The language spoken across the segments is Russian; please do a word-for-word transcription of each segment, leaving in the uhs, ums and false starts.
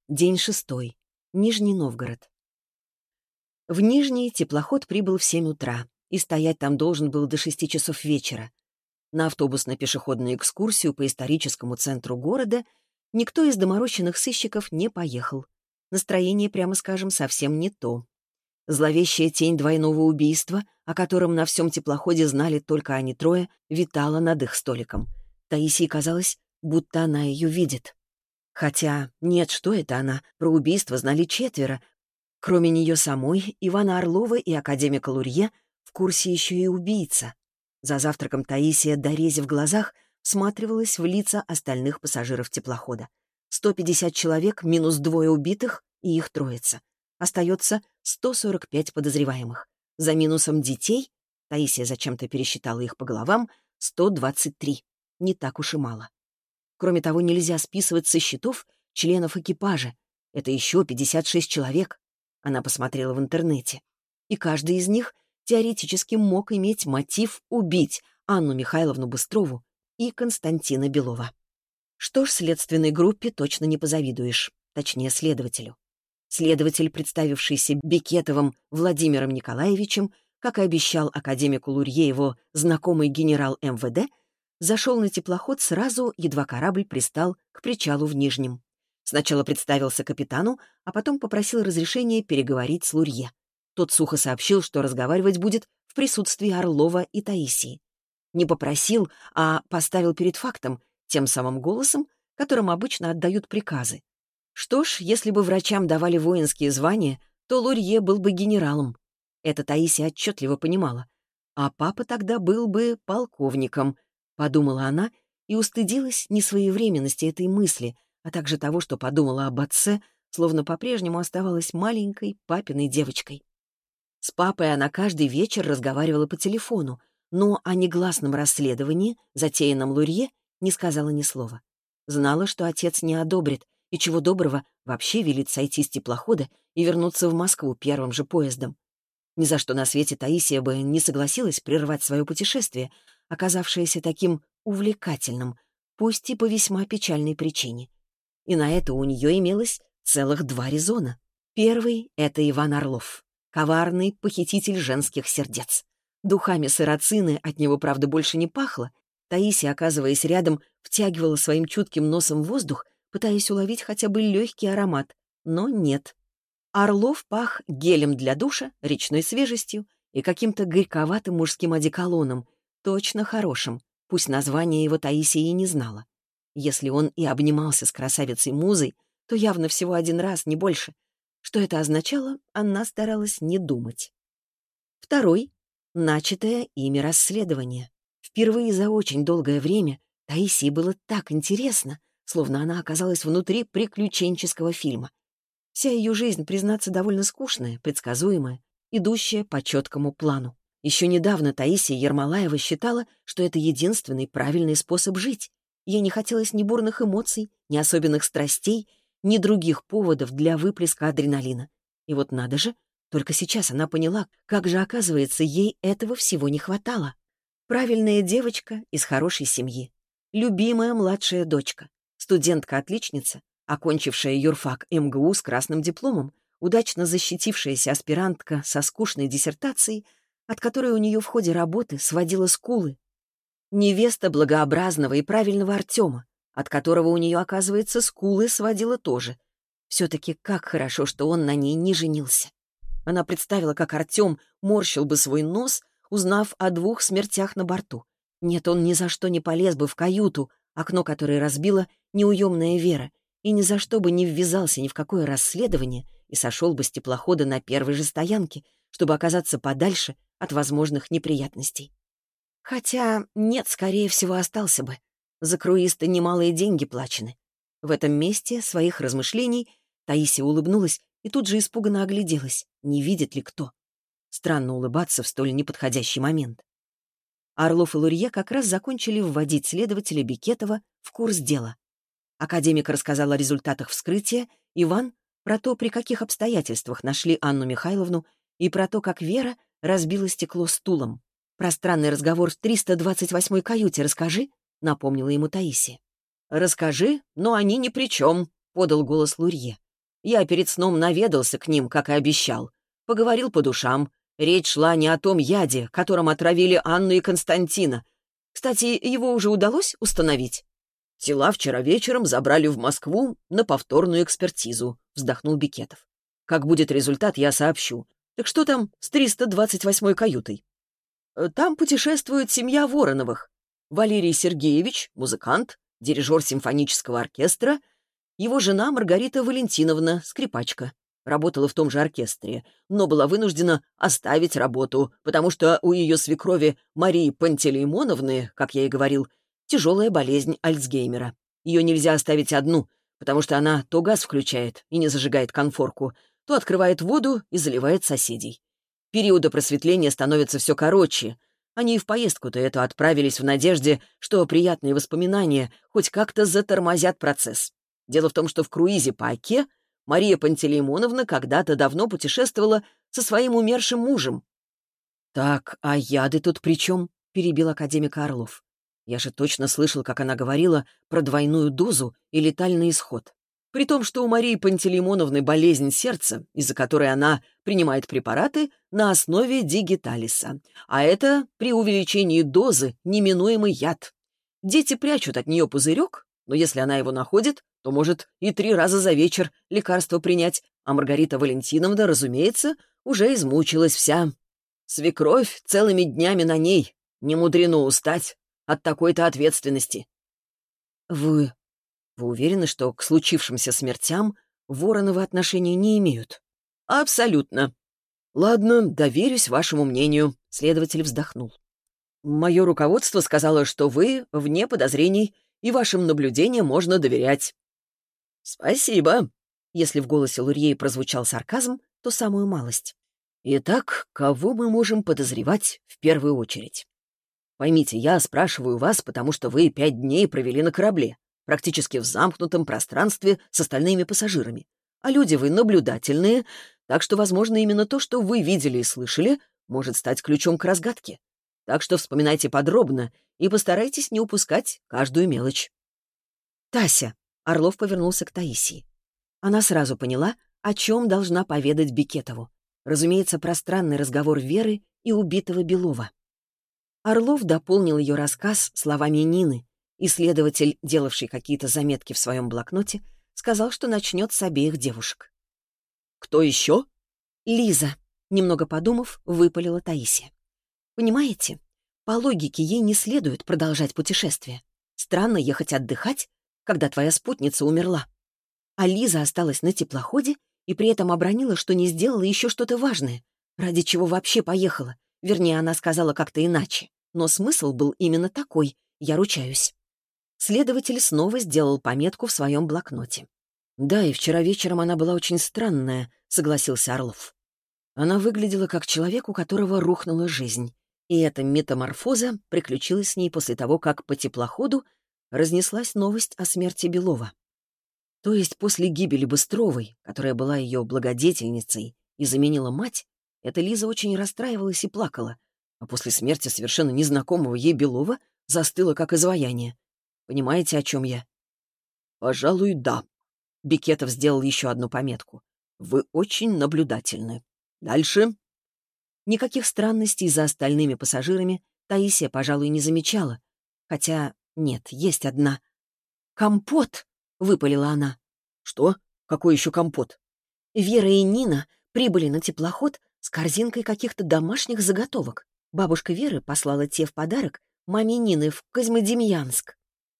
День шестой. Нижний Новгород. В Нижний теплоход прибыл в семь утра, и стоять там должен был до шести часов вечера. На автобусно-пешеходную экскурсию по историческому центру города никто из доморощенных сыщиков не поехал. Настроение, прямо скажем, совсем не то. Зловещая тень двойного убийства, о котором на всем теплоходе знали только они трое, витала над их столиком. Таисии казалось, будто она ее видит. Хотя нет, что это она, про убийство знали четверо. Кроме нее самой, Ивана Орлова и академика Лурье в курсе еще и убийца. За завтраком Таисия, дорезив в глазах, всматривалась в лица остальных пассажиров теплохода. сто пятьдесят человек минус двое убитых и их троица. Остается сто сорок пять подозреваемых. За минусом детей, Таисия зачем-то пересчитала их по головам, сто двадцать три. Не так уж и мало. Кроме того, нельзя списывать со счетов членов экипажа. Это еще пятьдесят шесть человек. Она посмотрела в интернете. И каждый из них теоретически мог иметь мотив убить Анну Михайловну Быстрову и Константина Белова. Что ж, следственной группе точно не позавидуешь. Точнее, следователю. Следователь, представившийся Бекетовым Владимиром Николаевичем, как и обещал академику Лурье его знакомый генерал эм вэ дэ, зашел на теплоход сразу, едва корабль пристал к причалу в Нижнем. Сначала представился капитану, а потом попросил разрешения переговорить с Лурье. Тот сухо сообщил, что разговаривать будет в присутствии Орлова и Таисии. Не попросил, а поставил перед фактом, тем самым голосом, которым обычно отдают приказы. Что ж, если бы врачам давали воинские звания, то Лурье был бы генералом. Это Таисия отчетливо понимала. А папа тогда был бы полковником, подумала она и устыдилась несвоевременности этой мысли, а также того, что подумала об отце, словно по-прежнему оставалась маленькой папиной девочкой. С папой она каждый вечер разговаривала по телефону, но о негласном расследовании, затеянном Лурье, не сказала ни слова. Знала, что отец не одобрит, и чего доброго вообще велит сойти с теплохода и вернуться в Москву первым же поездом. Ни за что на свете Таисия бы не согласилась прервать свое путешествие, оказавшееся таким увлекательным, пусть и по весьма печальной причине. И на это у нее имелось целых два резона. Первый — это Иван Орлов, коварный похититель женских сердец. Духами сарацины от него, правда, больше не пахло. Таисия, оказываясь рядом, втягивала своим чутким носом воздух, пытаясь уловить хотя бы легкий аромат, но нет. Орлов пах гелем для душа, речной свежестью и каким-то горьковатым мужским одеколоном, точно хорошим, пусть название его Таисия и не знала. Если он и обнимался с красавицей-музой, то явно всего один раз, не больше. Что это означало, она старалась не думать. Второй — начатое ими расследование. Впервые за очень долгое время Таисии было так интересно, словно она оказалась внутри приключенческого фильма. Вся ее жизнь, признаться, довольно скучная, предсказуемая, идущая по четкому плану. Еще недавно Таисия Ермолаева считала, что это единственный правильный способ жить. Ей не хотелось ни бурных эмоций, ни особенных страстей, ни других поводов для выплеска адреналина. И вот надо же, только сейчас она поняла, как же, оказывается, ей этого всего не хватало. Правильная девочка из хорошей семьи. Любимая младшая дочка. Студентка-отличница, окончившая юрфак эм гэ у с красным дипломом, удачно защитившаяся аспирантка со скучной диссертацией, от которой у нее в ходе работы сводила скулы. Невеста благообразного и правильного Артема, от которого у нее, оказывается, скулы сводила тоже. Все-таки как хорошо, что он на ней не женился. Она представила, как Артем морщил бы свой нос, узнав о двух смертях на борту. Нет, он ни за что не полез бы в каюту, окно которой разбила неуемная Вера, и ни за что бы не ввязался ни в какое расследование и сошел бы с теплохода на первой же стоянке, чтобы оказаться подальше от возможных неприятностей. Хотя нет, скорее всего, остался бы. За круиз-то немалые деньги плачены. В этом месте своих размышлений Таисия улыбнулась и тут же испуганно огляделась, не видит ли кто. Странно улыбаться в столь неподходящий момент. Орлов и Лурье как раз закончили вводить следователя Бекетова в курс дела. Академик рассказал о результатах вскрытия, Иван — про то, при каких обстоятельствах нашли Анну Михайловну, и про то, как Вера разбила стекло стулом. «Про странный разговор в триста двадцать восьмой каюте расскажи», — напомнила ему Таисия. «Расскажи, но они ни при чем», — подал голос Лурье. Я перед сном наведался к ним, как и обещал. Поговорил по душам. Речь шла не о том яде, которым отравили Анну и Константина. Кстати, его уже удалось установить? Тела вчера вечером забрали в Москву на повторную экспертизу, вздохнул Бекетов. Как будет результат, я сообщу. Так что там с триста двадцать восьмой каютой? Там путешествует семья Вороновых. Валерий Сергеевич, музыкант, дирижер симфонического оркестра, его жена Маргарита Валентиновна, скрипачка. Работала в том же оркестре, но была вынуждена оставить работу, потому что у ее свекрови Марии Пантелеймоновны, как я и говорил, тяжелая болезнь Альцгеймера. Ее нельзя оставить одну, потому что она то газ включает и не зажигает конфорку, то открывает воду и заливает соседей. Периоды просветления становятся все короче. Они и в поездку-то эту отправились в надежде, что приятные воспоминания хоть как-то затормозят процесс. Дело в том, что в круизе по Оке Мария Пантелеймоновна когда-то давно путешествовала со своим умершим мужем. «Так, а яды тут при чем?» — перебил академик Орлов. «Я же точно слышал, как она говорила про двойную дозу и летальный исход. При том, что у Марии Пантелеймоновны болезнь сердца, из-за которой она принимает препараты на основе дигиталиса. А это при увеличении дозы неминуемый яд. Дети прячут от нее пузырек, но если она его находит, то может и три раза за вечер лекарство принять, а Маргарита Валентиновна, разумеется, уже измучилась вся. Свекровь целыми днями на ней. Не мудрено устать от такой-то ответственности». «Вы... вы уверены, что к случившимся смертям Вороновы отношения не имеют?» «Абсолютно». «Ладно, доверюсь вашему мнению», — следователь вздохнул. «Мое руководство сказало, что вы вне подозрений, и вашим наблюдениям можно доверять». «Спасибо». Если в голосе Лурье прозвучал сарказм, то самую малость. «Итак, кого мы можем подозревать в первую очередь? Поймите, я спрашиваю вас, потому что вы пять дней провели на корабле, практически в замкнутом пространстве с остальными пассажирами. А люди вы наблюдательные, так что, возможно, именно то, что вы видели и слышали, может стать ключом к разгадке. Так что вспоминайте подробно и постарайтесь не упускать каждую мелочь». «Тася», — Орлов повернулся к Таисии. Она сразу поняла, о чем должна поведать Бекетову. Разумеется, пространный разговор Веры и убитого Белова. Орлов дополнил ее рассказ словами Нины. Исследователь, делавший какие-то заметки в своем блокноте, сказал, что начнет с обеих девушек. «Кто еще?» «Лиза», — немного подумав, выпалила Таисия. «Понимаете, по логике ей не следует продолжать путешествие. Странно ехать отдыхать, когда твоя спутница умерла. А Лиза осталась на теплоходе и при этом обронила, что не сделала еще что-то важное, ради чего вообще поехала. Вернее, она сказала как-то иначе. Но смысл был именно такой, я ручаюсь». Следователь снова сделал пометку в своем блокноте. «Да, и вчера вечером она была очень странная», — согласился Орлов. Она выглядела как человек, у которого рухнула жизнь. И эта метаморфоза приключилась с ней после того, как по теплоходу разнеслась новость о смерти Белова. То есть после гибели Быстровой, которая была ее благодетельницей и заменила мать, эта Лиза очень расстраивалась и плакала, а после смерти совершенно незнакомого ей Белова застыла как изваяние. Понимаете, о чем я? «Пожалуй, да». Бекетов сделал еще одну пометку. «Вы очень наблюдательны. Дальше». Никаких странностей за остальными пассажирами Таисия, пожалуй, не замечала. Хотя, нет, есть одна. «Компот!» — выпалила она. «Что? Какой еще компот?» Вера и Нина прибыли на теплоход с корзинкой каких-то домашних заготовок. Бабушка Веры послала те в подарок маме Нины в Козьмодемьянск.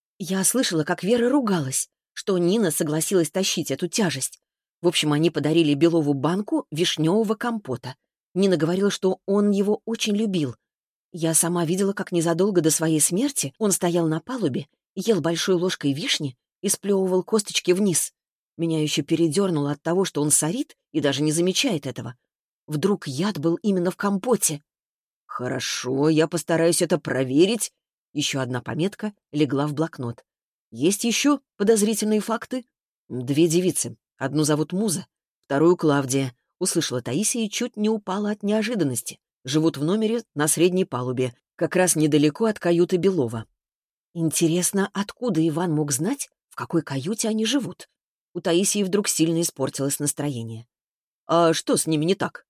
Я слышала, как Вера ругалась, что Нина согласилась тащить эту тяжесть. В общем, они подарили Белову банку вишневого компота. Нина говорила, что он его очень любил. Я сама видела, как незадолго до своей смерти он стоял на палубе, ел большой ложкой вишни и сплевывал косточки вниз. Меня еще передернуло от того, что он сорит и даже не замечает этого. Вдруг яд был именно в компоте. «Хорошо, я постараюсь это проверить». Еще одна пометка легла в блокнот. «Есть еще подозрительные факты?» «Две девицы. Одну зовут Муза, вторую Клавдия», — услышала Таисия и чуть не упала от неожиданности. «Живут в номере на средней палубе, как раз недалеко от каюты Белова». Интересно, откуда Иван мог знать, в какой каюте они живут? У Таисии вдруг сильно испортилось настроение. «А что с ними не так?»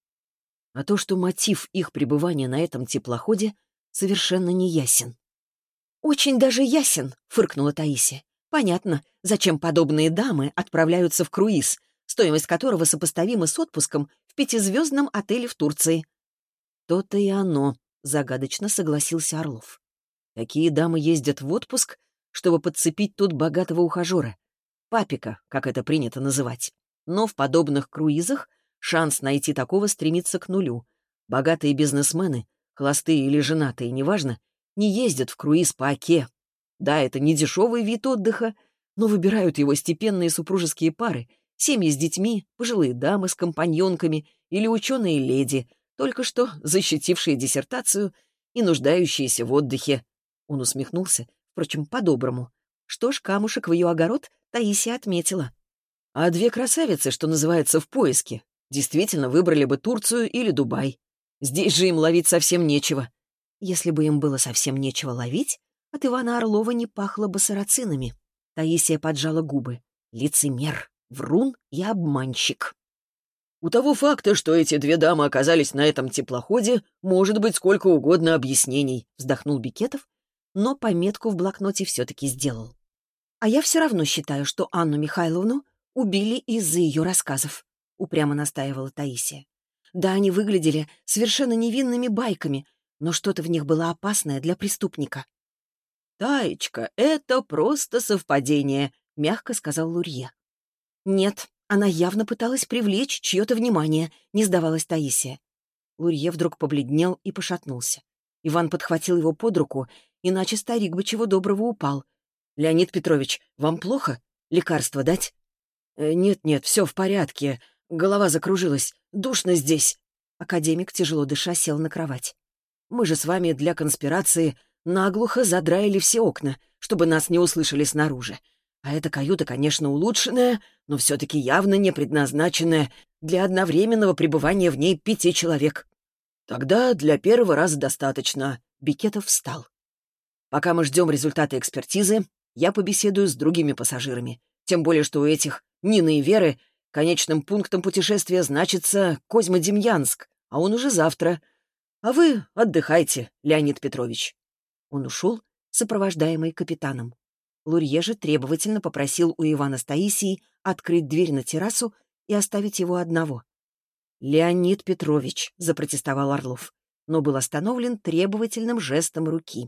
А то, что мотив их пребывания на этом теплоходе совершенно не ясен. «Очень даже ясен», — фыркнула Таисия. «Понятно, зачем подобные дамы отправляются в круиз, стоимость которого сопоставима с отпуском в пятизвездном отеле в Турции». «То-то и оно», — загадочно согласился Орлов. «Такие дамы ездят в отпуск, чтобы подцепить тут богатого ухажера. Папика, как это принято называть. Но в подобных круизах шанс найти такого стремится к нулю. Богатые бизнесмены, холостые или женатые, неважно, не ездят в круиз по оке. Да, это не дешевый вид отдыха, но выбирают его степенные супружеские пары, семьи с детьми, пожилые дамы с компаньонками или ученые леди, только что защитившие диссертацию и нуждающиеся в отдыхе». Он усмехнулся, впрочем, по-доброму. Что ж, камушек в ее огород Таисия отметила. А две красавицы, что называется, в поиске, действительно выбрали бы Турцию или Дубай. Здесь же им ловить совсем нечего. Если бы им было совсем нечего ловить, от Ивана Орлова не пахло бы сарацинами. Таисия поджала губы. Лицемер, врун и обманщик. «У того факта, что эти две дамы оказались на этом теплоходе, может быть сколько угодно объяснений», — вздохнул Бекетов, но пометку в блокноте все-таки сделал. «А я все равно считаю, что Анну Михайловну убили из-за ее рассказов», — упрямо настаивала Таисия. «Да, они выглядели совершенно невинными байками, но что-то в них было опасное для преступника». «Таечка, это просто совпадение», — мягко сказал Лурье. «Нет, она явно пыталась привлечь чье-то внимание», — не сдавалась Таисия. Лурье вдруг побледнел и пошатнулся. Иван подхватил его под руку, иначе старик бы чего доброго упал. «Леонид Петрович, вам плохо? Лекарство дать?» «Э, «Нет-нет, все в порядке. Голова закружилась. Душно здесь». Академик, тяжело дыша, сел на кровать. «Мы же с вами для конспирации наглухо задраили все окна, чтобы нас не услышали снаружи. А эта каюта, конечно, улучшенная, но все-таки явно не предназначенная для одновременного пребывания в ней пяти человек». «Тогда для первого раза достаточно». Бекетов встал. «Пока мы ждем результаты экспертизы, я побеседую с другими пассажирами. Тем более, что у этих Нины и Веры конечным пунктом путешествия значится Козьмодемьянск, а он уже завтра. А вы отдыхайте, Леонид Петрович». Он ушел, сопровождаемый капитаном. Лурье же требовательно попросил у Ивана с Таисией открыть дверь на террасу и оставить его одного. «Леонид Петрович», — запротестовал Орлов, но был остановлен требовательным жестом руки.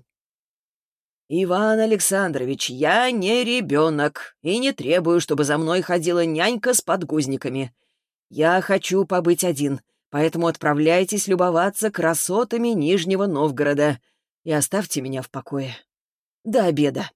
«Иван Александрович, я не ребенок и не требую, чтобы за мной ходила нянька с подгузниками. Я хочу побыть один, поэтому отправляйтесь любоваться красотами Нижнего Новгорода и оставьте меня в покое. До обеда».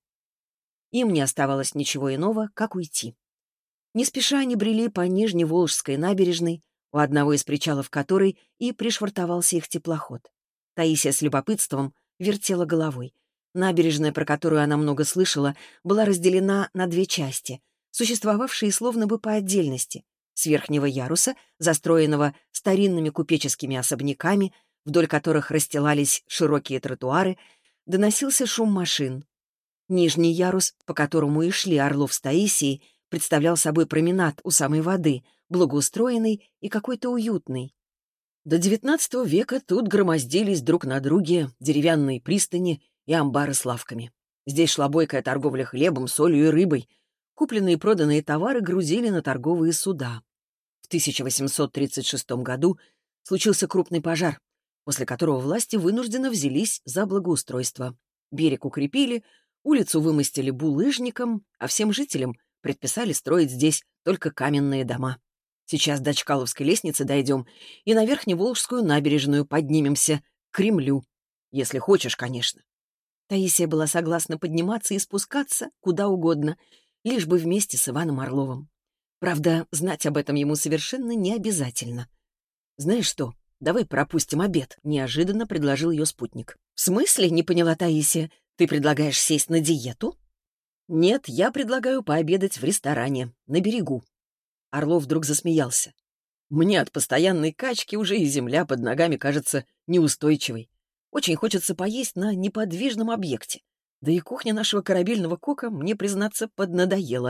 Им не оставалось ничего иного, как уйти. Не спеша они брели по Нижневолжской набережной, у одного из причалов которой и пришвартовался их теплоход. Таисия с любопытством вертела головой. Набережная, про которую она много слышала, была разделена на две части, существовавшие словно бы по отдельности. С верхнего яруса, застроенного старинными купеческими особняками, вдоль которых расстилались широкие тротуары, доносился шум машин. Нижний ярус, по которому и шли Орлов с Таисией, представлял собой променад у самой воды, благоустроенный и какой-то уютный. До девятнадцатого века тут громоздились друг на друге деревянные пристани и амбары с лавками. Здесь шла бойкая торговля хлебом, солью и рыбой. Купленные и проданные товары грузили на торговые суда. В тысяча восемьсот тридцать шестом году случился крупный пожар, после которого власти вынужденно взялись за благоустройство. Берег укрепили, улицу вымостили булыжником, а всем жителям предписали строить здесь только каменные дома. Сейчас до Чкаловской лестницы дойдем и на Верхневолжскую набережную поднимемся, к Кремлю. Если хочешь, конечно. Таисия была согласна подниматься и спускаться куда угодно, лишь бы вместе с Иваном Орловым. Правда, знать об этом ему совершенно не обязательно. «Знаешь что, давай пропустим обед», — неожиданно предложил ее спутник. «В смысле?» — не поняла Таисия. «Ты предлагаешь сесть на диету?» «Нет, я предлагаю пообедать в ресторане, на берегу». Орлов вдруг засмеялся. «Мне от постоянной качки уже и земля под ногами кажется неустойчивой. Очень хочется поесть на неподвижном объекте. Да и кухня нашего корабельного кока, мне, признаться, поднадоела.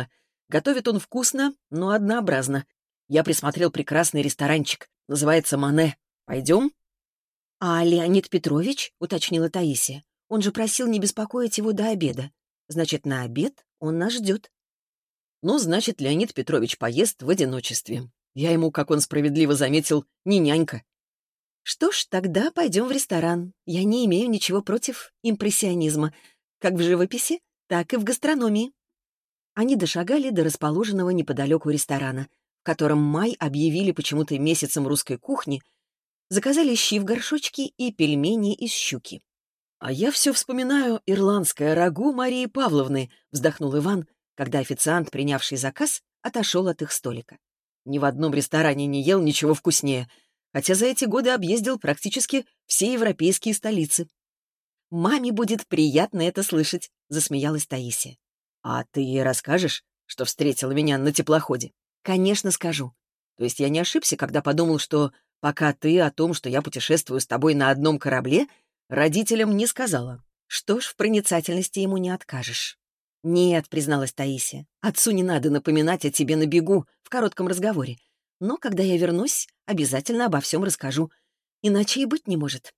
Готовит он вкусно, но однообразно. Я присмотрел прекрасный ресторанчик. Называется «Мане». Пойдем?» «А Леонид Петрович?» — уточнила Таисия. «Он же просил не беспокоить его до обеда. Значит, на обед он нас ждет». «Ну, значит, Леонид Петрович поест в одиночестве. Я ему, как он справедливо заметил, не нянька». «Что ж, тогда пойдем в ресторан. Я не имею ничего против импрессионизма. Как в живописи, так и в гастрономии». Они дошагали до расположенного неподалеку ресторана, в котором май объявили почему-то месяцем русской кухни, заказали щи в горшочке и пельмени из щуки. «А я все вспоминаю ирландское рагу Марии Павловны», — вздохнул Иван, когда официант, принявший заказ, отошел от их столика. «Ни в одном ресторане не ел ничего вкуснее, хотя за эти годы объездил практически все европейские столицы». «Маме будет приятно это слышать», — засмеялась Таисия. «А ты ей расскажешь, что встретила меня на теплоходе?» «Конечно, скажу. То есть я не ошибся, когда подумал, что пока ты о том, что я путешествую с тобой на одном корабле, родителям не сказала». «Что ж, в проницательности ему не откажешь». «Нет», — призналась Таисия, — «отцу не надо напоминать о тебе на бегу в коротком разговоре. Но когда я вернусь, обязательно обо всем расскажу. Иначе и быть не может».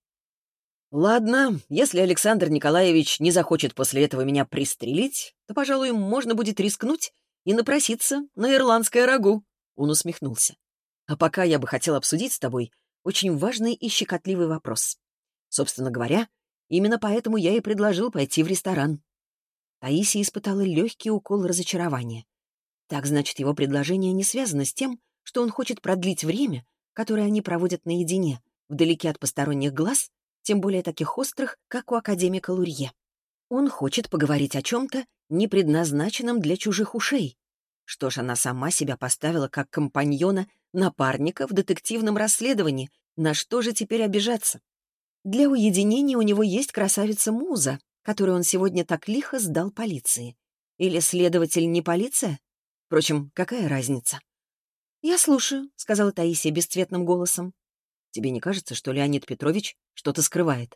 «Ладно, если Александр Николаевич не захочет после этого меня пристрелить, то, пожалуй, можно будет рискнуть и напроситься на ирландское рагу», — он усмехнулся. «А пока я бы хотел обсудить с тобой очень важный и щекотливый вопрос. Собственно говоря, именно поэтому я и предложил пойти в ресторан». Таисия испытала легкий укол разочарования. Так, значит, его предложение не связано с тем, что он хочет продлить время, которое они проводят наедине, вдалеке от посторонних глаз, тем более таких острых, как у академика Лурье. Он хочет поговорить о чем-то, не предназначенном для чужих ушей. Что ж, она сама себя поставила как компаньона, напарника в детективном расследовании. На что же теперь обижаться? Для уединения у него есть красавица-муза, которую он сегодня так лихо сдал полиции. Или следователь не полиция? Впрочем, какая разница? «Я слушаю», — сказала Таисия бесцветным голосом. «Тебе не кажется, что Леонид Петрович что-то скрывает?»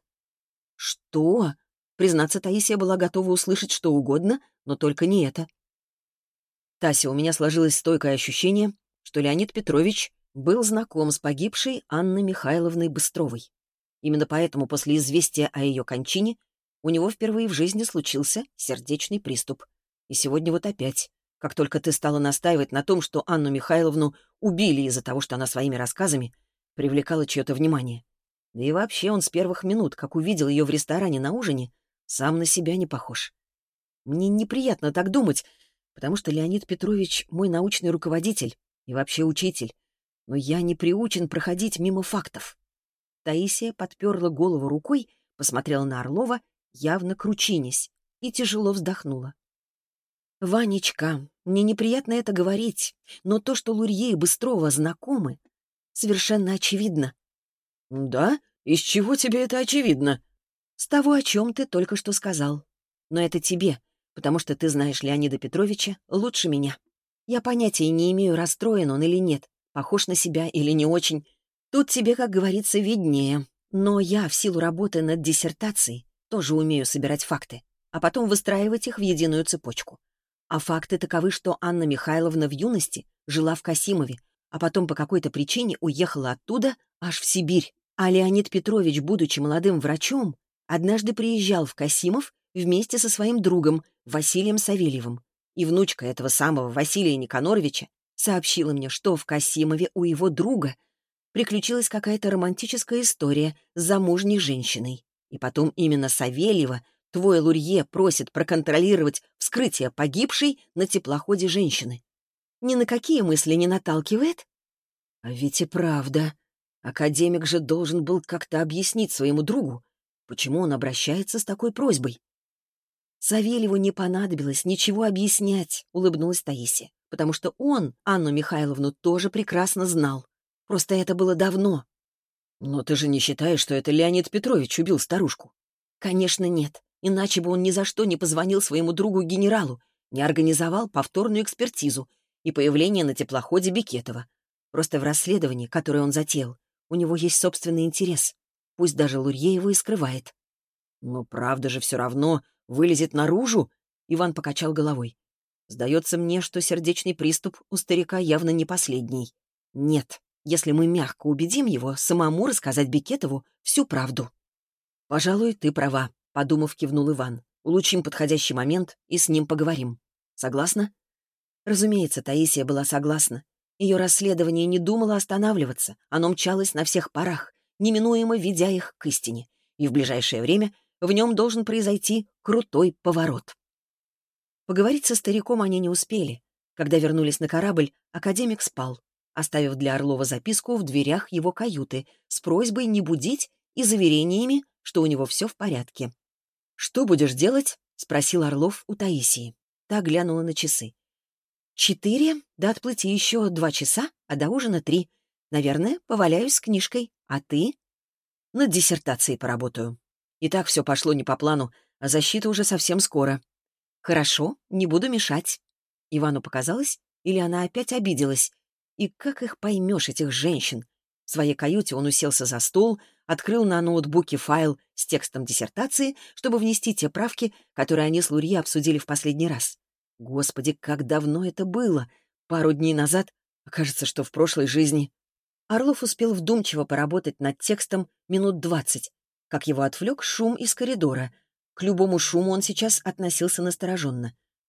«Что?» Признаться, Таисия была готова услышать что угодно, но только не это. «Тася, у меня сложилось стойкое ощущение, что Леонид Петрович был знаком с погибшей Анной Михайловной Быстровой. Именно поэтому после известия о ее кончине у него впервые в жизни случился сердечный приступ. И сегодня вот опять, как только ты стала настаивать на том, что Анну Михайловну убили из-за того, что она своими рассказами привлекала чье-то внимание. Да и вообще он с первых минут, как увидел ее в ресторане на ужине, сам на себя не похож. Мне неприятно так думать, потому что Леонид Петрович мой научный руководитель и вообще учитель, но я не приучен проходить мимо фактов». Таисия подперла голову рукой, посмотрела на Орлова, явно кручинясь, и тяжело вздохнула. «Ванечка, мне неприятно это говорить, но то, что Лурье и Быстрова знакомы, совершенно очевидно». «Да? Из чего тебе это очевидно?» «С того, о чем ты только что сказал. Но это тебе, потому что ты знаешь Леонида Петровича лучше меня. Я понятия не имею, расстроен он или нет, похож на себя или не очень. Тут тебе, как говорится, виднее. Но я, в силу работы над диссертацией, тоже умею собирать факты, а потом выстраивать их в единую цепочку. А факты таковы, что Анна Михайловна в юности жила в Касимове, а потом по какой-то причине уехала оттуда аж в Сибирь. А Леонид Петрович, будучи молодым врачом, однажды приезжал в Касимов вместе со своим другом Василием Савельевым. И внучка этого самого Василия Никаноровича сообщила мне, что в Касимове у его друга приключилась какая-то романтическая история с замужней женщиной. И потом именно Савельева твой Лурье просит проконтролировать вскрытие погибшей на теплоходе женщины. Ни на какие мысли не наталкивает? А ведь и правда. Академик же должен был как-то объяснить своему другу, почему он обращается с такой просьбой. Савельеву не понадобилось ничего объяснять, улыбнулась Таисия, потому что он Анну Михайловну тоже прекрасно знал. Просто это было давно. Но ты же не считаешь, что это Леонид Петрович убил старушку? Конечно, нет. Иначе бы он ни за что не позвонил своему другу-генералу, не организовал повторную экспертизу и появление на теплоходе Бекетова. Просто в расследовании, которое он затеял, у него есть собственный интерес. Пусть даже Лурье его и скрывает. Но правда же все равно вылезет наружу, Иван покачал головой. Сдается мне, что сердечный приступ у старика явно не последний. Нет, если мы мягко убедим его самому рассказать Бекетову всю правду. «Пожалуй, ты права», — подумав, кивнул Иван. «Улучшим подходящий момент и с ним поговорим. Согласна?» Разумеется, Таисия была согласна. Ее расследование не думало останавливаться, оно мчалось на всех парах, неминуемо ведя их к истине. И в ближайшее время в нем должен произойти крутой поворот. Поговорить со стариком они не успели. Когда вернулись на корабль, академик спал, оставив для Орлова записку в дверях его каюты с просьбой не будить и заверениями, что у него все в порядке. «Что будешь делать?» — спросил Орлов у Таисии. Та глянула на часы. «Четыре, до отплытия еще два часа, а до ужина три. Наверное, поваляюсь с книжкой. А ты?» «Над диссертацией поработаю. И так все пошло не по плану, а защита уже совсем скоро». «Хорошо, не буду мешать». Ивану показалось, или она опять обиделась. И как их поймешь, этих женщин? В своей каюте он уселся за стол, открыл на ноутбуке файл с текстом диссертации, чтобы внести те правки, которые они с Лурье обсудили в последний раз. Господи, как давно это было! Пару дней назад, кажется, что в прошлой жизни. Орлов успел вдумчиво поработать над текстом минут двадцать, как его отвлек шум из коридора. К любому шуму он сейчас относился настороженно.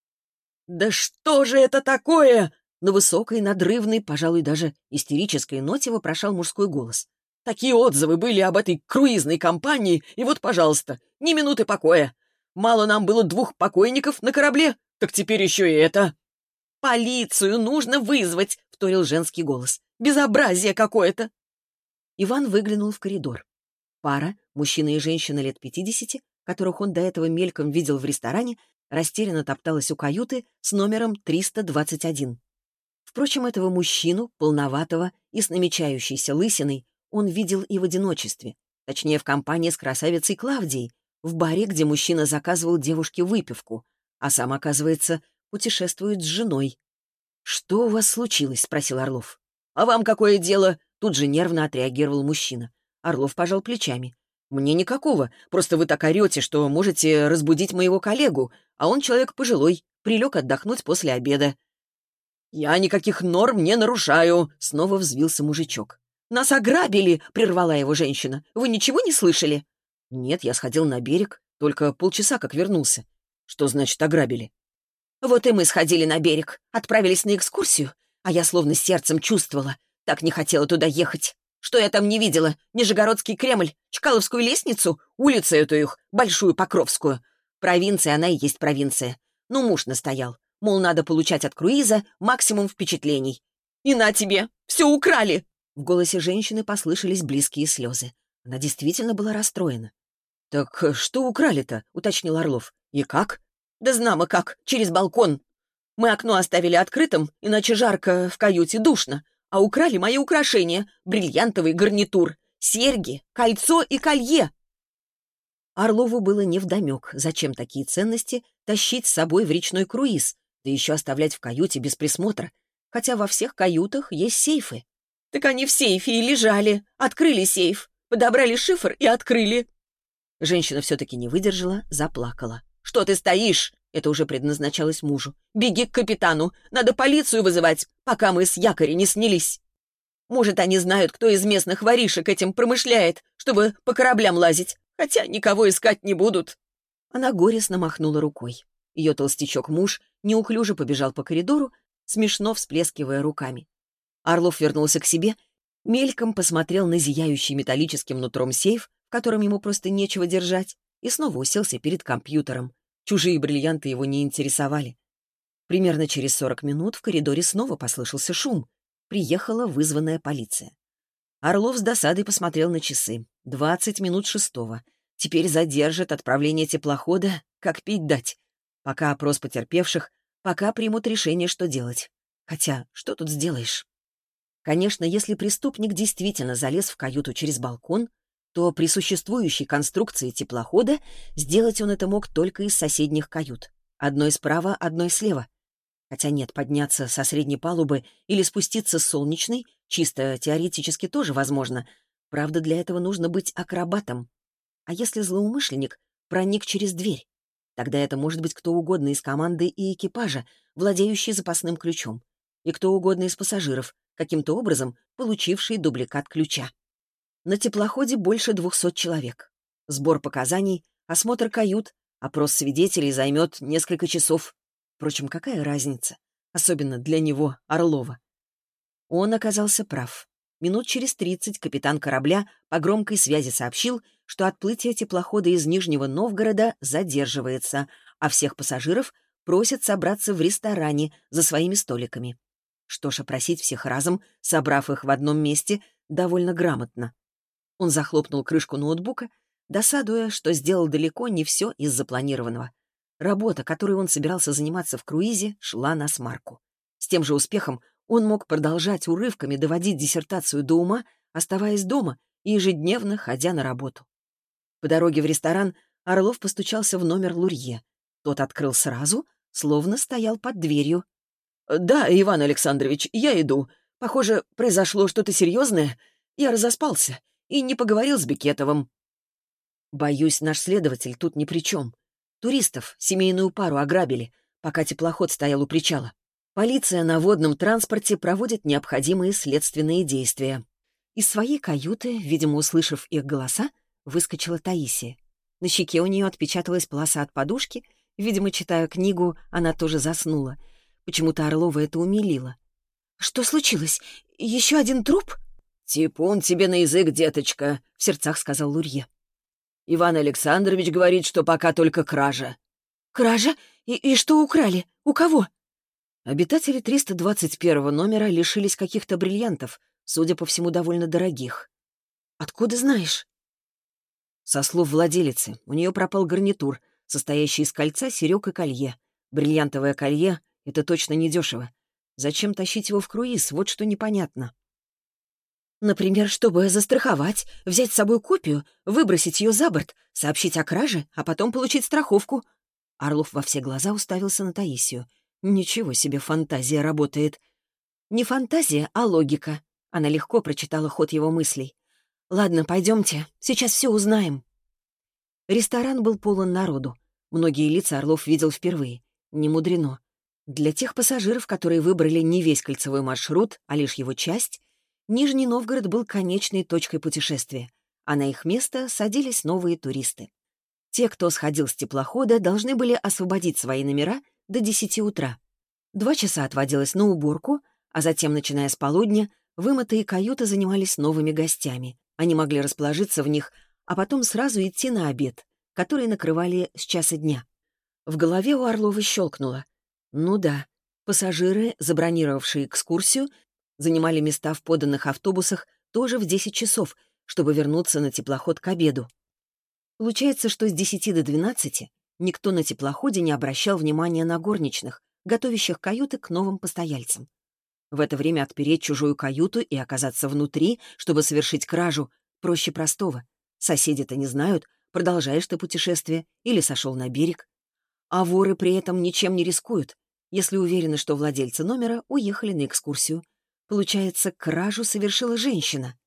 «Да что же это такое?» На высокой, надрывной, пожалуй, даже истерической ноте вопрошал мужской голос. «Такие отзывы были об этой круизной компании, и вот, пожалуйста, ни минуты покоя. Мало нам было двух покойников на корабле, так теперь еще и это». «Полицию нужно вызвать», — вторил женский голос. «Безобразие какое-то». Иван выглянул в коридор. Пара, мужчина и женщина лет пятидесяти, которых он до этого мельком видел в ресторане, растерянно топталась у каюты с номером триста двадцать один. Впрочем, этого мужчину, полноватого и с намечающейся лысиной, он видел и в одиночестве, точнее, в компании с красавицей Клавдией, в баре, где мужчина заказывал девушке выпивку, а сам, оказывается, путешествует с женой. «Что у вас случилось?» — спросил Орлов. «А вам какое дело?» — тут же нервно отреагировал мужчина. Орлов пожал плечами. «Мне никакого, просто вы так орете, что можете разбудить моего коллегу, а он человек пожилой, прилег отдохнуть после обеда». «Я никаких норм не нарушаю», — снова взвился мужичок. «Нас ограбили!» — прервала его женщина. «Вы ничего не слышали?» «Нет, я сходил на берег, только полчаса как вернулся». «Что значит ограбили?» «Вот и мы сходили на берег, отправились на экскурсию, а я словно сердцем чувствовала, так не хотела туда ехать. Что я там не видела? Нижегородский Кремль, Чкаловскую лестницу, улицу эту их, Большую Покровскую. Провинция, она и есть провинция. Ну, муж настоял. Мол, надо получать от круиза максимум впечатлений. И на тебе, все украли!» В голосе женщины послышались близкие слезы. Она действительно была расстроена. «Так что украли-то?» — уточнил Орлов. «И как?» «Да знамо как, через балкон. Мы окно оставили открытым, иначе жарко в каюте, душно. А украли мои украшения, бриллиантовый гарнитур, серьги, кольцо и колье». Орлову было невдомек, зачем такие ценности тащить с собой в речной круиз, да еще оставлять в каюте без присмотра, хотя во всех каютах есть сейфы. «Так они в сейфе и лежали. Открыли сейф, подобрали шифр и открыли». Женщина все-таки не выдержала, заплакала. «Что ты стоишь?» — это уже предназначалось мужу. «Беги к капитану, надо полицию вызывать, пока мы с якоря не снялись. Может, они знают, кто из местных воришек этим промышляет, чтобы по кораблям лазить, хотя никого искать не будут». Она горестно махнула рукой. Ее толстячок-муж неуклюже побежал по коридору, смешно всплескивая руками. Орлов вернулся к себе, мельком посмотрел на зияющий металлическим нутром сейф, в котором ему просто нечего держать, и снова уселся перед компьютером. Чужие бриллианты его не интересовали. Примерно через сорок минут в коридоре снова послышался шум. Приехала вызванная полиция. Орлов с досадой посмотрел на часы. Двадцать минут шестого. Теперь задержат отправление теплохода, как пить дать. Пока опрос потерпевших, пока примут решение, что делать. Хотя, что тут сделаешь? Конечно, если преступник действительно залез в каюту через балкон, то при существующей конструкции теплохода сделать он это мог только из соседних кают. Одной справа, одной слева. Хотя нет, подняться со средней палубы или спуститься с солнечной чисто теоретически тоже возможно. Правда, для этого нужно быть акробатом. А если злоумышленник проник через дверь? Тогда это может быть кто угодно из команды и экипажа, владеющий запасным ключом, и кто угодно из пассажиров, каким-то образом получивший дубликат ключа. На теплоходе больше двухсот человек. Сбор показаний, осмотр кают, опрос свидетелей займет несколько часов. Впрочем, какая разница? Особенно для него, Орлова. Он оказался прав. Минут через тридцать капитан корабля по громкой связи сообщил, что отплытие теплохода из Нижнего Новгорода задерживается, а всех пассажиров просят собраться в ресторане за своими столиками. Что ж, опросить всех разом, собрав их в одном месте, довольно грамотно. Он захлопнул крышку ноутбука, досадуя, что сделал далеко не все из запланированного. Работа, которой он собирался заниматься в круизе, шла насмарку. С тем же успехом он мог продолжать урывками доводить диссертацию до ума, оставаясь дома и ежедневно ходя на работу. По дороге в ресторан Орлов постучался в номер Лурье. Тот открыл сразу, словно стоял под дверью. «Да, Иван Александрович, я иду. Похоже, произошло что-то серьезное. Я разоспался и не поговорил с Бекетовым». «Боюсь, наш следователь тут ни при чем. Туристов, семейную пару ограбили, пока теплоход стоял у причала. Полиция на водном транспорте проводит необходимые следственные действия». Из своей каюты, видимо, услышав их голоса, выскочила Таисия. На щеке у нее отпечаталась полоса от подушки. Видимо, читая книгу, она тоже заснула. Почему-то Орлова это умилило. «Что случилось? Еще один труп?» «Типун тебе на язык, деточка», — в сердцах сказал Лурье. «Иван Александрович говорит, что пока только кража». «Кража? И, и что украли? У кого?» Обитатели триста двадцать первого номера лишились каких-то бриллиантов, судя по всему, довольно дорогих. «Откуда знаешь?» Со слов владелицы, у нее пропал гарнитур, состоящий из кольца, серег и колье. Бриллиантовое колье — это точно недешево. Зачем тащить его в круиз, вот что непонятно. Например, чтобы застраховать, взять с собой копию, выбросить ее за борт, сообщить о краже, а потом получить страховку. Орлов во все глаза уставился на Таисию. Ничего себе фантазия работает. Не фантазия, а логика. Она легко прочитала ход его мыслей. «Ладно, пойдемте, сейчас все узнаем». Ресторан был полон народу. Многие лица Орлов видел впервые. Не мудрено. Для тех пассажиров, которые выбрали не весь кольцевой маршрут, а лишь его часть, Нижний Новгород был конечной точкой путешествия, а на их место садились новые туристы. Те, кто сходил с теплохода, должны были освободить свои номера до десяти утра. Два часа отводилось на уборку, а затем, начиная с полудня, вымытые каюты занимались новыми гостями. Они могли расположиться в них, а потом сразу идти на обед, который накрывали с часа дня. В голове у Орлова щелкнуло. Ну да, пассажиры, забронировавшие экскурсию, занимали места в поданных автобусах тоже в десять часов, чтобы вернуться на теплоход к обеду. Получается, что с десяти до двенадцати никто на теплоходе не обращал внимания на горничных, готовящих каюты к новым постояльцам. В это время отпереть чужую каюту и оказаться внутри, чтобы совершить кражу, проще простого. Соседи-то не знают, продолжаешь ты путешествие или сошел на берег. А воры при этом ничем не рискуют, если уверены, что владельцы номера уехали на экскурсию. Получается, кражу совершила женщина.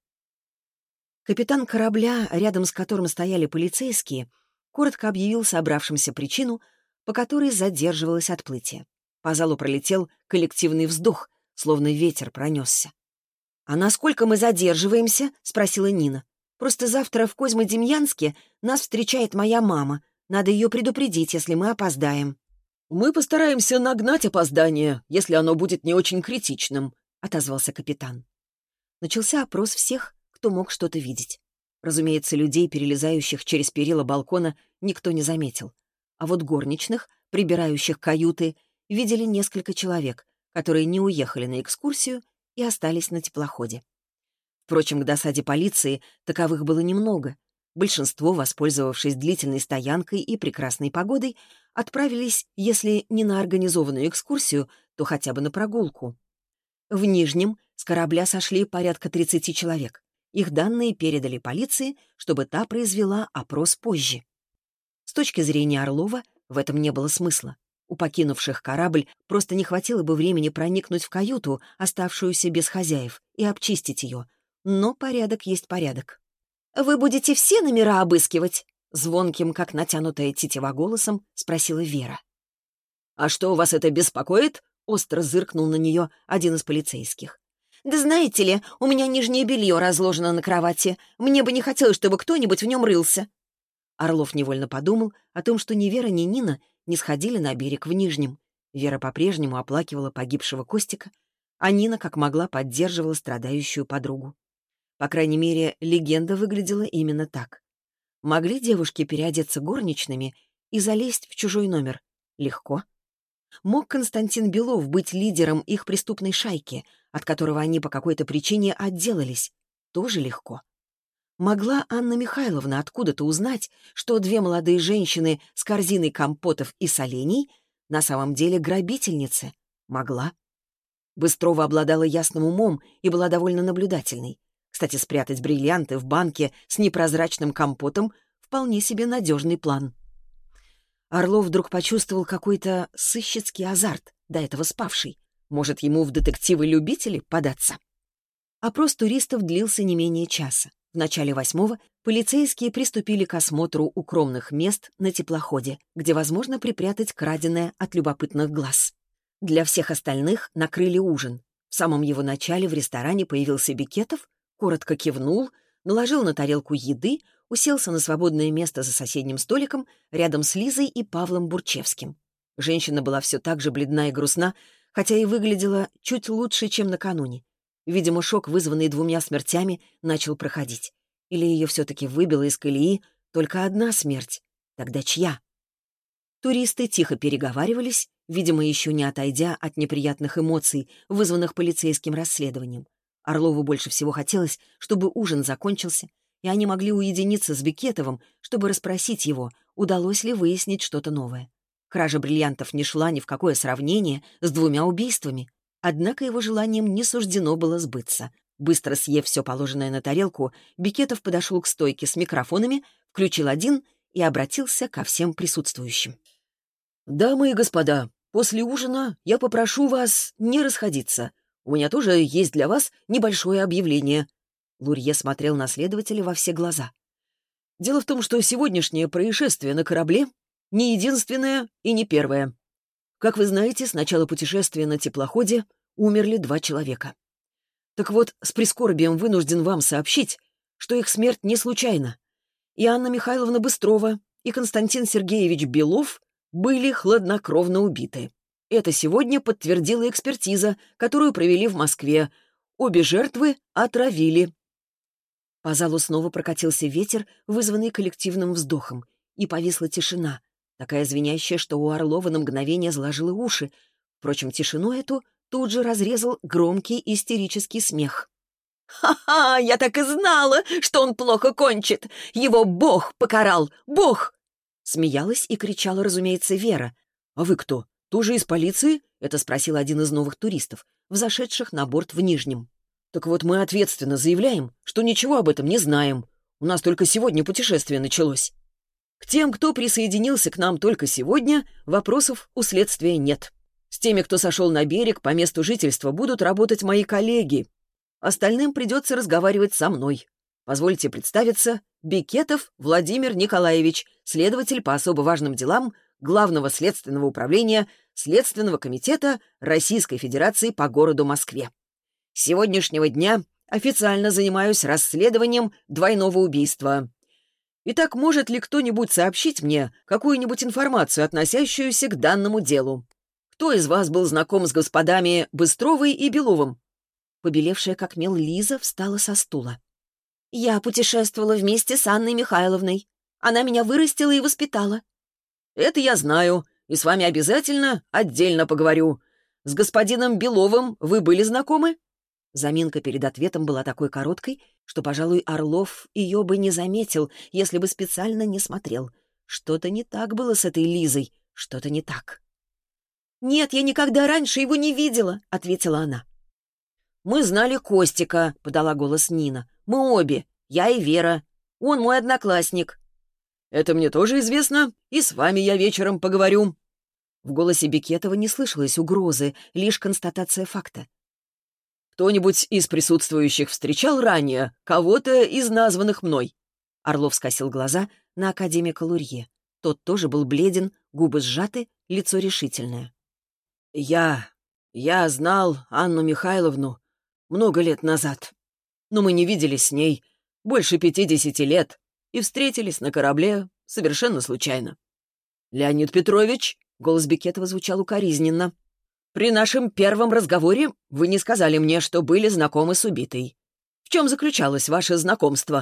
Капитан корабля, рядом с которым стояли полицейские, коротко объявил собравшимся причину, по которой задерживалось отплытие. По залу пролетел коллективный вздох, словно ветер пронесся. «А насколько мы задерживаемся?» — спросила Нина. «Просто завтра в Козьмо-Демьянске нас встречает моя мама. Надо ее предупредить, если мы опоздаем». «Мы постараемся нагнать опоздание, если оно будет не очень критичным», — отозвался капитан. Начался опрос всех, кто мог что-то видеть. Разумеется, людей, перелезающих через перила балкона, никто не заметил. А вот горничных, прибирающих каюты, видели несколько человек, которые не уехали на экскурсию и остались на теплоходе. Впрочем, к досаде полиции таковых было немного. Большинство, воспользовавшись длительной стоянкой и прекрасной погодой, отправились, если не на организованную экскурсию, то хотя бы на прогулку. В Нижнем с корабля сошли порядка тридцати человек. Их данные передали полиции, чтобы та произвела опрос позже. С точки зрения Орлова в этом не было смысла. У покинувших корабль просто не хватило бы времени проникнуть в каюту, оставшуюся без хозяев, и обчистить ее. Но порядок есть порядок. «Вы будете все номера обыскивать?» — звонким, как натянутая тетива голосом спросила Вера. «А что, вас это беспокоит?» — остро зыркнул на нее один из полицейских. «Да знаете ли, у меня нижнее белье разложено на кровати. Мне бы не хотелось, чтобы кто-нибудь в нем рылся». Орлов невольно подумал о том, что ни Вера, ни Нина не сходили на берег в Нижнем. Вера по-прежнему оплакивала погибшего Костика, а Нина, как могла, поддерживала страдающую подругу. По крайней мере, легенда выглядела именно так. Могли девушки переодеться горничными и залезть в чужой номер? Легко. Мог Константин Белов быть лидером их преступной шайки, от которого они по какой-то причине отделались? Тоже легко. Могла Анна Михайловна откуда-то узнать, что две молодые женщины с корзиной компотов и солений на самом деле грабительницы? Могла. Быстрова обладала ясным умом и была довольно наблюдательной. Кстати, спрятать бриллианты в банке с непрозрачным компотом — вполне себе надежный план. Орлов вдруг почувствовал какой-то сыщицкий азарт, до этого спавший. Может, ему в детективы-любители податься? Опрос туристов длился не менее часа. В начале восьмого полицейские приступили к осмотру укромных мест на теплоходе, где возможно припрятать краденое от любопытных глаз. Для всех остальных накрыли ужин. В самом его начале в ресторане появился Бекетов, коротко кивнул, наложил на тарелку еды, уселся на свободное место за соседним столиком рядом с Лизой и Павлом Бурчевским. Женщина была все так же бледна и грустна, хотя и выглядела чуть лучше, чем накануне. Видимо, шок, вызванный двумя смертями, начал проходить. Или ее все-таки выбило из колеи только одна смерть. Тогда чья? Туристы тихо переговаривались, видимо, еще не отойдя от неприятных эмоций, вызванных полицейским расследованием. Орлову больше всего хотелось, чтобы ужин закончился, и они могли уединиться с Бекетовым, чтобы расспросить его, удалось ли выяснить что-то новое. Кража бриллиантов не шла ни в какое сравнение с двумя убийствами. Однако его желанием не суждено было сбыться. Быстро съев все положенное на тарелку, Бекетов подошел к стойке с микрофонами, включил один и обратился ко всем присутствующим. «Дамы и господа, после ужина я попрошу вас не расходиться. У меня тоже есть для вас небольшое объявление». Лурье смотрел на следователя во все глаза. «Дело в том, что сегодняшнее происшествие на корабле не единственное и не первое. Как вы знаете, с начала путешествия на теплоходе умерли два человека. Так вот, с прискорбием вынужден вам сообщить, что их смерть не случайна. И Анна Михайловна Быстрова, и Константин Сергеевич Белов были хладнокровно убиты. Это сегодня подтвердила экспертиза, которую провели в Москве. Обе жертвы отравили». По залу снова прокатился ветер, вызванный коллективным вздохом, и повисла тишина, такая звенящая, что у Орлова на мгновение заложило уши. Впрочем, тишину эту тут же разрезал громкий истерический смех. «Ха-ха! Я так и знала, что он плохо кончит! Его Бог покарал! Бог!» Смеялась и кричала, разумеется, Вера. «А вы кто? Тоже из полиции?» — это спросил один из новых туристов, взошедших на борт в Нижнем. «Так вот, мы ответственно заявляем, что ничего об этом не знаем. У нас только сегодня путешествие началось. К тем, кто присоединился к нам только сегодня, вопросов у следствия нет. С теми, кто сошел на берег, по месту жительства будут работать мои коллеги. Остальным придется разговаривать со мной. Позвольте представиться, Бекетов Владимир Николаевич, следователь по особо важным делам Главного следственного управления Следственного комитета Российской Федерации по городу Москве. С сегодняшнего дня официально занимаюсь расследованием двойного убийства. Итак, может ли кто-нибудь сообщить мне какую-нибудь информацию, относящуюся к данному делу? Кто из вас был знаком с господами Быстровой и Беловым?» Побелевшая как мел Лиза встала со стула. «Я путешествовала вместе с Анной Михайловной. Она меня вырастила и воспитала». «Это я знаю, и с вами обязательно отдельно поговорю. С господином Беловым вы были знакомы?» Заминка перед ответом была такой короткой, что, пожалуй, Орлов ее бы не заметил, если бы специально не смотрел. Что-то не так было с этой Лизой, что-то не так. «Нет, я никогда раньше его не видела», — ответила она. «Мы знали Костика», — подала голос Нина. «Мы обе, я и Вера. Он мой одноклассник». «Это мне тоже известно, и с вами я вечером поговорю». В голосе Бекетова не слышалось угрозы, лишь констатация факта. «Кто-нибудь из присутствующих встречал ранее кого-то из названных мной?» Орлов скосил глаза на академика Лурье. Тот тоже был бледен, губы сжаты, лицо решительное. «Я... я знал Анну Михайловну много лет назад, но мы не виделись с ней больше пятидесяти лет и встретились на корабле совершенно случайно. Леонид Петрович», — голос Бекетова звучал укоризненно, «при нашем первом разговоре вы не сказали мне, что были знакомы с убитой. В чем заключалось ваше знакомство?»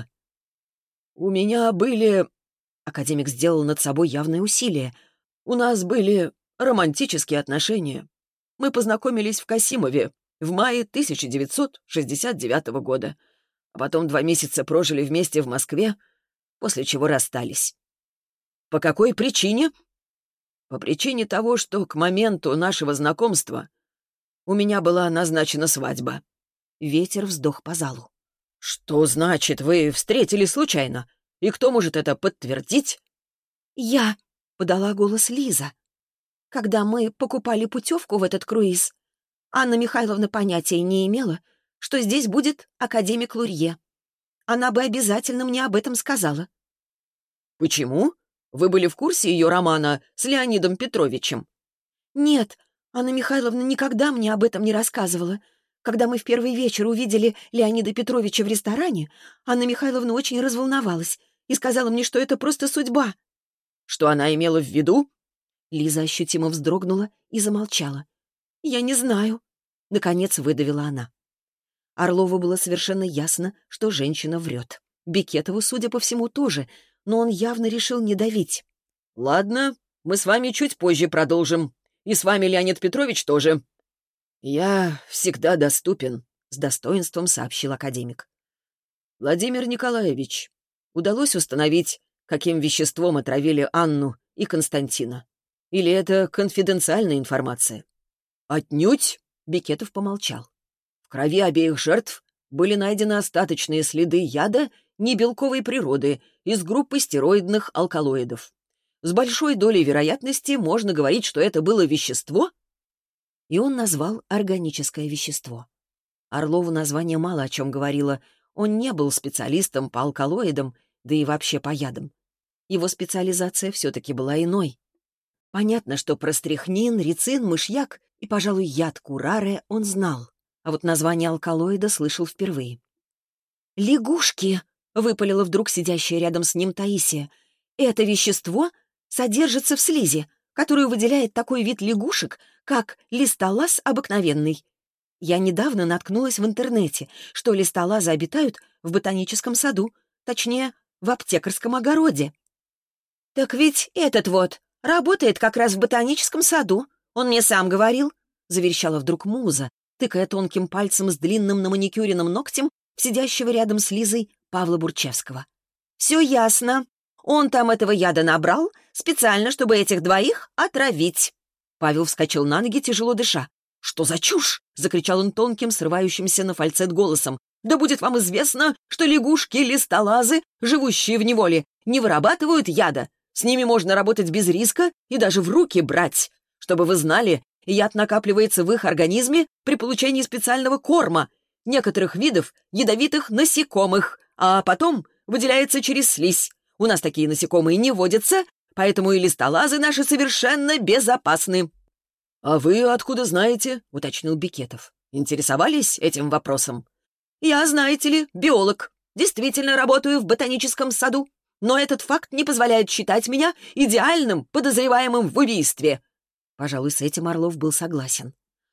«У меня были...» — академик сделал над собой явное усилие. «У нас были романтические отношения. Мы познакомились в Касимове в мае тысяча девятьсот шестьдесят девятого года, а потом два месяца прожили вместе в Москве, после чего расстались». «По какой причине?» «По причине того, что к моменту нашего знакомства у меня была назначена свадьба». Ветер вздох по залу. «Что значит, вы встретились случайно? И кто может это подтвердить?» «Я», — подала голос Лиза. «Когда мы покупали путевку в этот круиз, Анна Михайловна понятия не имела, что здесь будет академик Лурье. Она бы обязательно мне об этом сказала». «Почему? Вы были в курсе ее романа с Леонидом Петровичем?» «Нет, Анна Михайловна никогда мне об этом не рассказывала. Когда мы в первый вечер увидели Леонида Петровича в ресторане, Анна Михайловна очень разволновалась и сказала мне, что это просто судьба». «Что она имела в виду?» Лиза ощутимо вздрогнула и замолчала. «Я не знаю», — наконец выдавила она. Орлову было совершенно ясно, что женщина врет. Бекетову, судя по всему, тоже, но он явно решил не давить. «Ладно, мы с вами чуть позже продолжим. И с вами Леонид Петрович тоже». «Я всегда доступен», — с достоинством сообщил академик. «Владимир Николаевич, удалось установить, каким веществом отравили Анну и Константина? Или это конфиденциальная информация?» «Отнюдь», — Бекетов помолчал. «В крови обеих жертв были найдены остаточные следы яда небелковой природы из группы стероидных алкалоидов. С большой долей вероятности можно говорить, что это было вещество». И он назвал органическое вещество. Орлову название мало о чем говорило. Он не был специалистом по алкалоидам, да и вообще по ядам. Его специализация все-таки была иной. Понятно, что про стрихнин, рицин, мышьяк и, пожалуй, яд кураре он знал, а вот название алкалоида слышал впервые. «Лягушки!» — выпалила вдруг сидящая рядом с ним Таисия. «Это вещество содержится в слизи, которую выделяет такой вид лягушек, как листолаз обыкновенный. Я недавно наткнулась в интернете, что листолазы обитают в ботаническом саду, точнее, в аптекарском огороде». «Так ведь этот вот работает как раз в ботаническом саду, он мне сам говорил», — заверещала вдруг Муза, тыкая тонким пальцем с длинным наманикюренным ногтем в сидящего рядом с Лизой Павла Бурчевского. «Все ясно. Он там этого яда набрал специально, чтобы этих двоих отравить». Павел вскочил на ноги, тяжело дыша. «Что за чушь?» — закричал он тонким, срывающимся на фальцет голосом. «Да будет вам известно, что лягушки-листолазы, живущие в неволе, не вырабатывают яда. С ними можно работать без риска и даже в руки брать. Чтобы вы знали, яд накапливается в их организме при получении специального корма, некоторых видов ядовитых насекомых, а потом выделяется через слизь. У нас такие насекомые не водятся, поэтому и листолазы наши совершенно безопасны». «А вы откуда знаете?» — уточнил Бекетов. «Интересовались этим вопросом?» «Я, знаете ли, биолог. Действительно работаю в ботаническом саду. Но этот факт не позволяет считать меня идеальным подозреваемым в убийстве». Пожалуй, с этим Орлов был согласен.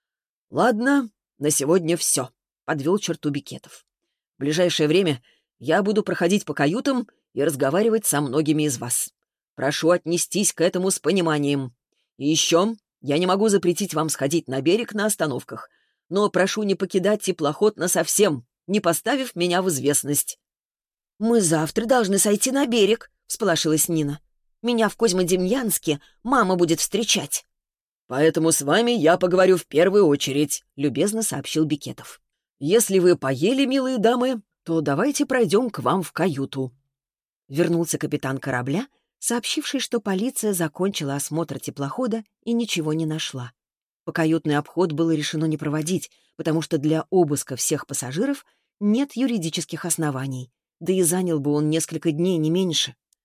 «Ладно, на сегодня все», — подвел черту Бекетов. «В ближайшее время я буду проходить по каютам и разговаривать со многими из вас. Прошу отнестись к этому с пониманием. И еще я не могу запретить вам сходить на берег на остановках, но прошу не покидать теплоход насовсем, не поставив меня в известность». «Мы завтра должны сойти на берег», — всполошилась Нина. «Меня в Козьмодемьянске мама будет встречать». «Поэтому с вами я поговорю в первую очередь», — любезно сообщил Бекетов. «Если вы поели, милые дамы, то давайте пройдем к вам в каюту». Вернулся капитан корабля, сообщивший, что полиция закончила осмотр теплохода и ничего не нашла. Покаютный обход было решено не проводить, потому что для обыска всех пассажиров нет юридических оснований, да и занял бы он несколько дней, не меньше.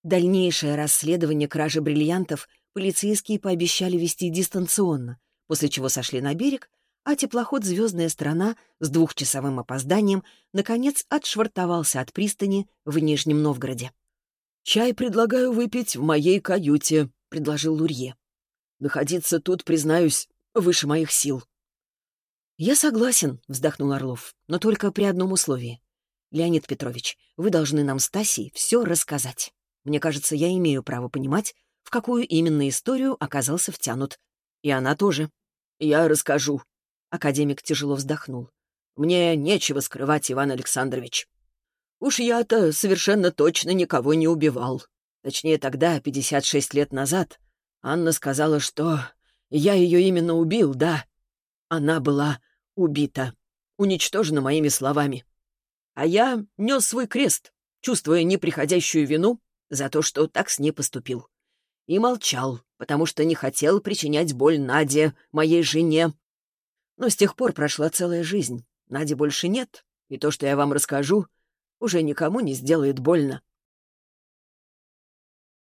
Дальнейшее расследование кражи бриллиантов полицейские пообещали вести дистанционно, после чего сошли на берег, а теплоход «Звездная страна» с двухчасовым опозданием наконец отшвартовался от пристани в Нижнем Новгороде. «Чай предлагаю выпить в моей каюте», — предложил Лурье. «Находиться тут, признаюсь, выше моих сил». «Я согласен», — вздохнул Орлов, — «но только при одном условии. Леонид Петрович, вы должны нам с Тасей все рассказать. Мне кажется, я имею право понимать, в какую именно историю оказался втянут. И она тоже». «Я расскажу». Академик тяжело вздохнул. «Мне нечего скрывать, Иван Александрович. Уж я-то совершенно точно никого не убивал. Точнее, тогда, пятьдесят шесть лет назад, Анна сказала, что я ее именно убил, да. Она была убита, уничтожена моими словами. А я нес свой крест, чувствуя неприходящую вину за то, что так с ней поступил. И молчал, потому что не хотел причинять боль Наде, моей жене. Но с тех пор прошла целая жизнь. Нади больше нет, и то, что я вам расскажу, уже никому не сделает больно.